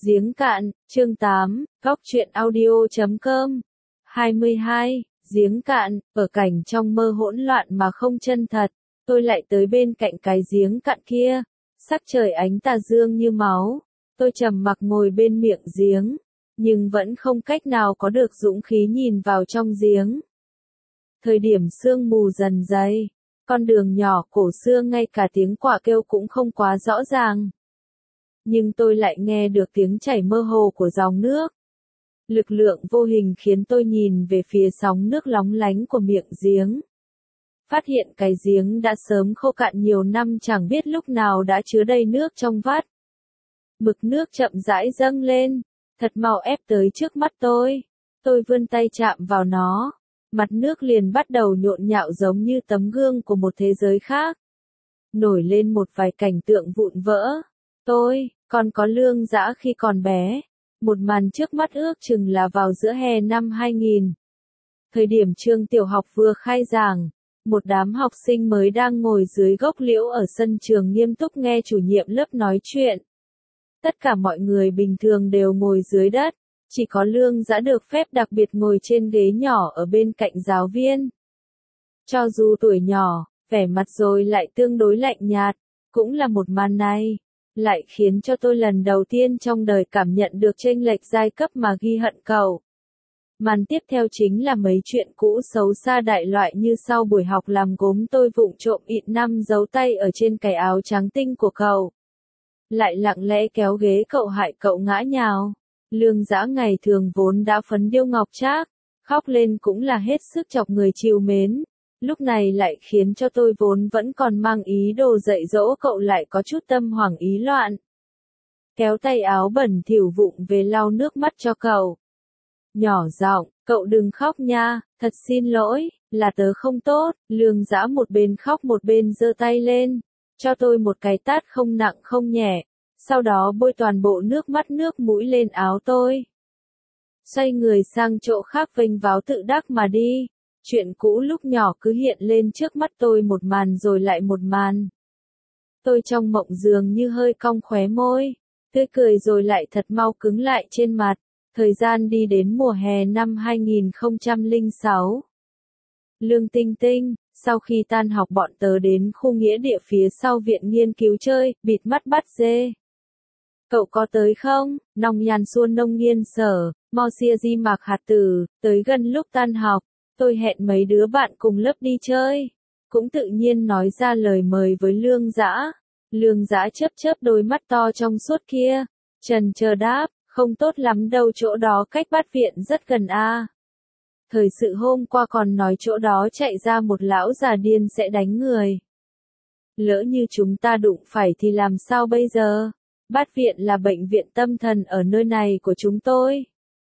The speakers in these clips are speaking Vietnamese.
Giếng cạn, chương 8, góc truyện audio.com. 22, giếng cạn, ở cảnh trong mơ hỗn loạn mà không chân thật, tôi lại tới bên cạnh cái giếng cạn kia, sắc trời ánh tà dương như máu, tôi trầm mặc ngồi bên miệng giếng, nhưng vẫn không cách nào có được dũng khí nhìn vào trong giếng. Thời điểm sương mù dần dày, con đường nhỏ cổ xưa ngay cả tiếng quạ kêu cũng không quá rõ ràng. Nhưng tôi lại nghe được tiếng chảy mơ hồ của dòng nước. Lực lượng vô hình khiến tôi nhìn về phía sóng nước lóng lánh của miệng giếng. Phát hiện cái giếng đã sớm khô cạn nhiều năm, chẳng biết lúc nào đã chứa đầy nước trong vắt. Mực nước chậm rãi dâng lên, thật mau ép tới trước mắt tôi. Tôi vươn tay chạm vào nó, mặt nước liền bắt đầu nhộn nhạo giống như tấm gương của một thế giới khác. Nổi lên một vài cảnh tượng vụn vỡ. Tôi còn có Lương Dã khi còn bé. Một màn trước mắt ước chừng là vào giữa hè năm 2000. Thời điểm trường tiểu học vừa khai giảng, một đám học sinh mới đang ngồi dưới gốc liễu ở sân trường nghiêm túc nghe chủ nhiệm lớp nói chuyện. Tất cả mọi người bình thường đều ngồi dưới đất, chỉ có Lương Dã được phép đặc biệt ngồi trên ghế nhỏ ở bên cạnh giáo viên. Cho dù tuổi nhỏ, vẻ mặt rồi lại tương đối lạnh nhạt, cũng là một màn này lại khiến cho tôi lần đầu tiên trong đời cảm nhận được chênh lệch giai cấp mà ghi hận cậu. Màn tiếp theo chính là mấy chuyện cũ xấu xa đại loại như sau buổi học làm gốm tôi vụng trộm ịn 5 dấu tay ở trên cái áo trắng tinh của cậu. Lại lặng lẽ kéo ghế cậu hại cậu ngã nhào. Lương Dã ngày thường vốn đã phấn điêu ngọc trác, khóc lên cũng là hết sức chọc người trìu mến. Lúc này lại khiến cho tôi vốn vẫn còn mang ý đồ dạy dỗ cậu lại có chút tâm hoảng ý loạn. Kéo tay áo bẩn thỉu vụng về lau nước mắt cho cậu. Nhỏ giọng, cậu đừng khóc nha, thật xin lỗi, là tớ không tốt. Lương Dã một bên khóc một bên giơ tay lên, cho tôi một cái tát không nặng không nhẹ, sau đó bôi toàn bộ nước mắt nước mũi lên áo tôi. Xoay người sang chỗ khác vênh váo tự đắc mà đi. Chuyện cũ lúc nhỏ cứ hiện lên trước mắt tôi một màn rồi lại một màn. Tôi trong mộng dường như hơi cong khóe môi, tươi cười rồi lại thật mau cứng lại trên mặt. Thời gian đi đến mùa hè năm 2006. Lương Tinh Tinh, sau khi tan học bọn tớ đến khu nghĩa địa phía sau viện nghiên cứu chơi, bịt mắt bắt dê. Cậu có tới không? Nong nhàn xuân nông nghiên sở, mo xia di mạc hạt tử, tới gần lúc tan học. Tôi hẹn mấy đứa bạn cùng lớp đi chơi, cũng tự nhiên nói ra lời mời với Lương Dã. Lương Dã chớp chớp đôi mắt to trong suốt kia, chần chờ đáp, không tốt lắm đâu, chỗ đó cách bát viện rất gần a. Thời sự hôm qua còn nói chỗ đó chạy ra một lão già điên sẽ đánh người. Lỡ như chúng ta đụng phải thì làm sao bây giờ? Bát viện là bệnh viện tâm thần ở nơi này của chúng tôi.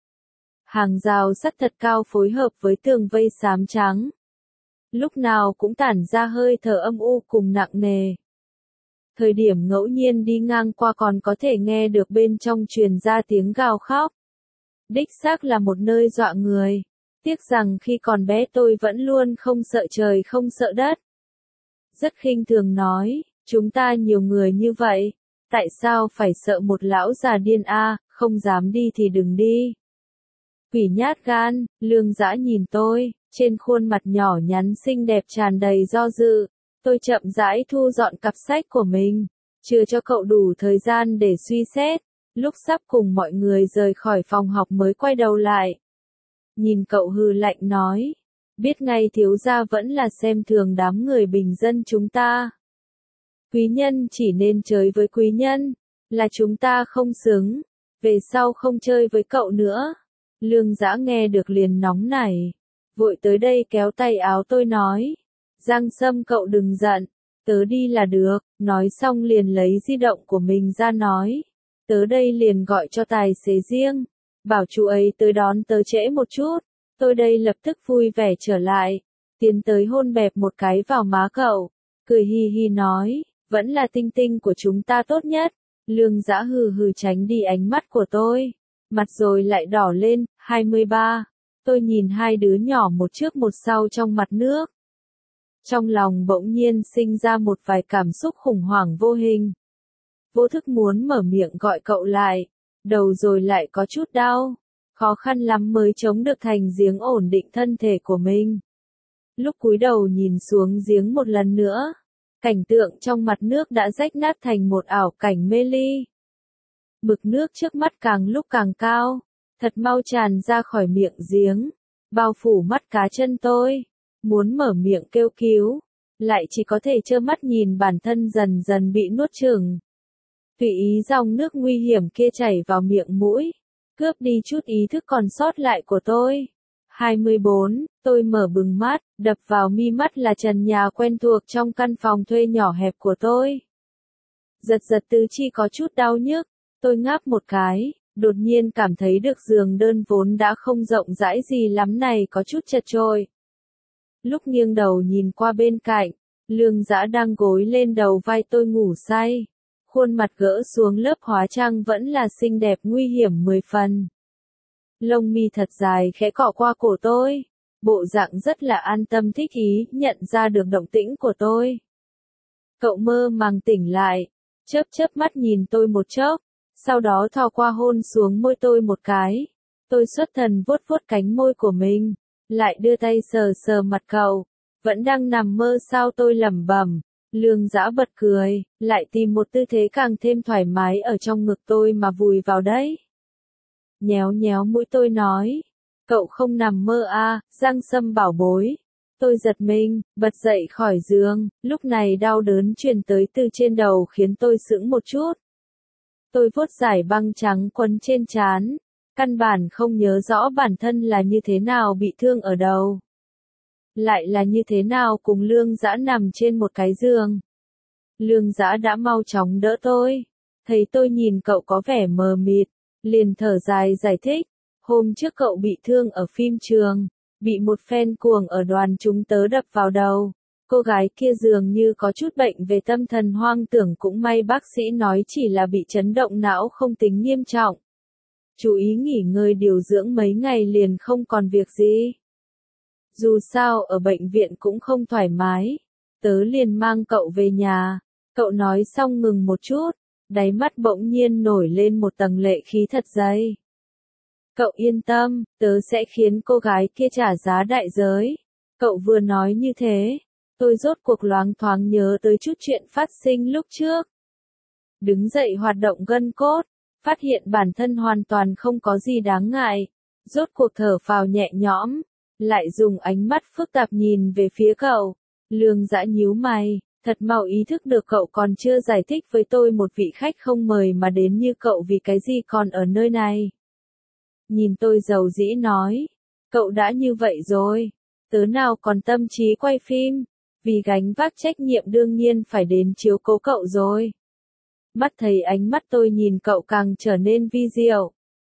Hàng rào sắt thật cao phối hợp với tường vây xám trắng. Lúc nào cũng tản ra hơi thở âm u cùng nặng nề. Thời điểm ngẫu nhiên đi ngang qua còn có thể nghe được bên trong truyền ra tiếng gào khóc. Đích xác là một nơi dọa người. Tiếc rằng khi còn bé tôi vẫn luôn không sợ trời không sợ đất. Rất khinh thường nói, chúng ta nhiều người như vậy, tại sao phải sợ một lão già điên a, không dám đi thì đừng đi. Quỷ nhát gan, Lương Dã nhìn tôi, trên khuôn mặt nhỏ nhắn xinh đẹp tràn đầy do dự. Tôi chậm rãi thu dọn cặp sách của mình, chưa cho cậu đủ thời gian để suy xét. Lúc sắp cùng mọi người rời khỏi phòng học mới quay đầu lại. Nhìn cậu hừ lạnh nói, biết ngay thiếu gia vẫn là xem thường đám người bình dân chúng ta. Quý nhân chỉ nên chơi với quý nhân, là chúng ta không xứng, về sau không chơi với cậu nữa. Lương Dã nghe được liền nóng nảy, vội tới đây kéo tay áo tôi nói, Giang Sâm cậu đừng giận, tớ đi là được. Nói xong liền lấy di động của mình ra nói, tớ đây liền gọi cho tài xế riêng, bảo chú ấy tới đón tớ trễ một chút. Tôi đây lập tức vui vẻ trở lại, tiến tới hôn bẹp một cái vào má cậu, cười hi hi nói, vẫn là Tinh Tinh của chúng ta tốt nhất. Lương Dã hừ hừ tránh đi ánh mắt của tôi, mặt rồi lại đỏ lên. 23. Tôi nhìn hai đứa nhỏ một trước một sau trong mặt nước. Trong lòng bỗng nhiên sinh ra một vài cảm xúc khủng hoảng vô hình. Vô thức muốn mở miệng gọi cậu lại, đầu rồi lại có chút đau. Khó khăn lắm mới chống được thành giếng ổn định thân thể của mình. Lúc cúi đầu nhìn xuống giếng một lần nữa, cảnh tượng trong mặt nước đã rách nát thành một ảo cảnh mê ly. Mực nước trước mắt càng lúc càng cao, thật mau tràn ra khỏi miệng giếng, bao phủ mắt cá chân tôi. Muốn mở miệng kêu cứu, lại chỉ có thể trơ mắt nhìn bản thân dần dần bị nuốt chửng. Tùy ý dòng nước nguy hiểm kia chảy vào miệng mũi, cướp đi chút ý thức còn sót lại của tôi. 24, tôi mở bừng mắt, đập vào mi mắt là trần nhà quen thuộc trong căn phòng thuê nhỏ hẹp của tôi. Giật giật tứ chi có chút đau nhức, tôi ngáp một cái, đột nhiên cảm thấy được giường đơn vốn đã không rộng rãi gì lắm này có chút chật chội. Lúc nghiêng đầu nhìn qua bên cạnh, Lương Dã đang gối lên đầu vai tôi ngủ say. Khuôn mặt gỡ xuống lớp hóa trang vẫn là xinh đẹp nguy hiểm 10 phần. Lông mi thật dài khẽ cọ qua cổ tôi, bộ dạng rất là an tâm thích ý, nhận ra được động tĩnh của tôi. Cậu mơ màng tỉnh lại, chớp chớp mắt nhìn tôi một chốc, sau đó thò qua hôn xuống môi tôi một cái. Tôi xuất thần vuốt vuốt cánh môi của mình, lại đưa tay sờ sờ mặt cậu. Vẫn đang nằm mơ sao, tôi lẩm bẩm. Lương Dã bật cười, lại tìm một tư thế càng thêm thoải mái ở trong ngực tôi mà vùi vào đấy. Nhéo nhéo mũi tôi nói, cậu không nằm mơ à, Giang Sâm bảo bối. Tôi giật mình, bật dậy khỏi giường, lúc này đau đớn truyền tới từ trên đầu khiến tôi sững một chút. Tôi vuốt dải băng trắng quấn trên trán, căn bản không nhớ rõ bản thân là như thế nào bị thương ở đầu. Lại là như thế nào cùng Lương Dã nằm trên một cái giường. Lương Dã đã mau chóng đỡ tôi, thấy tôi nhìn cậu có vẻ mờ mịt, liền thở dài giải thích, hôm trước cậu bị thương ở phim trường, bị một phen cuồng ở đoàn chúng tớ đập vào đầu. Cô gái kia dường như có chút bệnh về tâm thần, hoang tưởng, cũng may bác sĩ nói chỉ là bị chấn động não không tính nghiêm trọng. Chú ý nghỉ ngơi điều dưỡng mấy ngày liền không còn việc gì. Dù sao ở bệnh viện cũng không thoải mái, tớ liền mang cậu về nhà. Cậu nói xong ngừng một chút, đáy mắt bỗng nhiên nổi lên một tầng lệ khí thật dày. Cậu yên tâm, tớ sẽ khiến cô gái kia trả giá đại giới. Cậu vừa nói như thế, tôi rốt cuộc loáng thoáng nhớ tới chút chuyện phát sinh lúc trước. Đứng dậy hoạt động gân cốt, phát hiện bản thân hoàn toàn không có gì đáng ngại. Rốt cuộc thở phào nhẹ nhõm, lại dùng ánh mắt phức tạp nhìn về phía cậu. Lương Dã nhíu mày, thật mau ý thức được cậu còn chưa giải thích với tôi một vị khách không mời mà đến như cậu vì cái gì còn ở nơi này. Nhìn tôi dầu dĩ nói, cậu đã như vậy rồi, tớ nào còn tâm trí quay phim, vì gánh vác trách nhiệm đương nhiên phải đến chiếu cố cậu rồi. Mắt thấy ánh mắt tôi nhìn cậu càng trở nên vi diệu.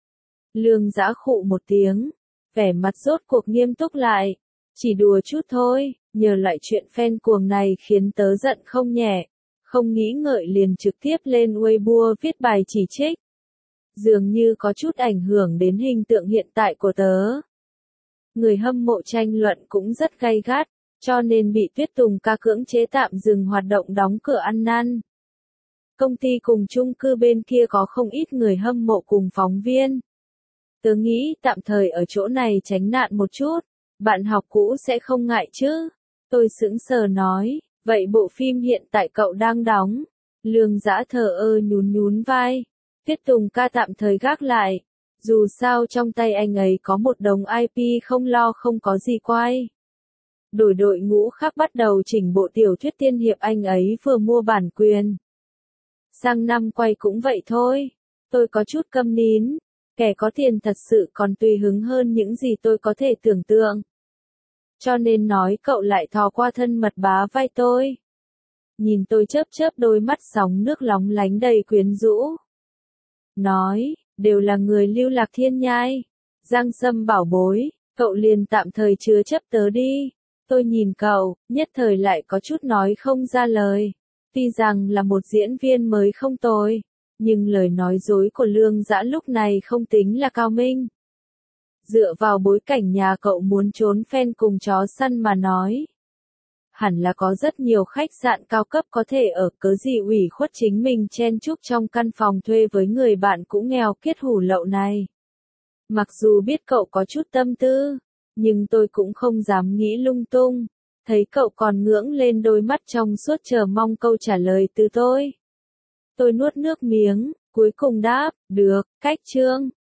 Lương Dã khụ một tiếng, vẻ mặt rốt cuộc nghiêm túc lại, chỉ đùa chút thôi, nhờ loại chuyện phen cuồng này khiến tớ giận không nhẹ, không nghĩ ngợi liền trực tiếp lên Weibo viết bài chỉ trích. Dường như có chút ảnh hưởng đến hình tượng hiện tại của tớ. Người hâm mộ tranh luận cũng rất gay gắt, cho nên bị Tuyết Tùng ca cưỡng chế tạm dừng hoạt động, đóng cửa ăn năn. Công ty cùng chung cư bên kia có không ít người hâm mộ cùng phóng viên. Tớ nghĩ tạm thời ở chỗ này tránh nạn một chút, bạn học cũ sẽ không ngại chứ. Tôi sững sờ nói, vậy bộ phim hiện tại cậu đang đóng? Lương Dã thờ ơ nhún nhún vai. Tuyết Tùng ca tạm thời gác lại. Dù sao trong tay anh ấy có một đống IP không lo không có gì quay. Đổi đội ngũ khác bắt đầu chỉnh bộ tiểu thuyết tiên hiệp anh ấy vừa mua bản quyền. Sang năm quay cũng vậy thôi. Tôi có chút câm nín. Kẻ có tiền thật sự còn tùy hứng hơn những gì tôi có thể tưởng tượng. Cho nên nói cậu lại thò qua thân mật bá vai tôi. Nhìn tôi chớp chớp đôi mắt sóng nước lóng lánh đầy quyến rũ. Nói, đều là người Lưu Lạc Thiên nhai. Giang Sâm bảo bối, cậu liền tạm thời chứa chấp tớ đi. Tôi nhìn cậu, nhất thời lại có chút nói không ra lời. Tuy rằng là một diễn viên mới không tồi, nhưng lời nói dối của Lương Dã lúc này không tính là cao minh. Dựa vào bối cảnh nhà cậu muốn trốn phen cùng chó săn mà nói. hẳn là có rất nhiều khách sạn cao cấp có thể ở, cớ gì ủy khuất chính mình chen chúc trong căn phòng thuê với người bạn cũng nghèo kiết hủ lậu này. Mặc dù biết cậu có chút tâm tư, nhưng tôi cũng không dám nghĩ lung tung. Thấy cậu còn ngưỡng lên đôi mắt trong suốt chờ mong câu trả lời từ tôi. Tôi nuốt nước miếng, cuối cùng đáp, được, cách Trương.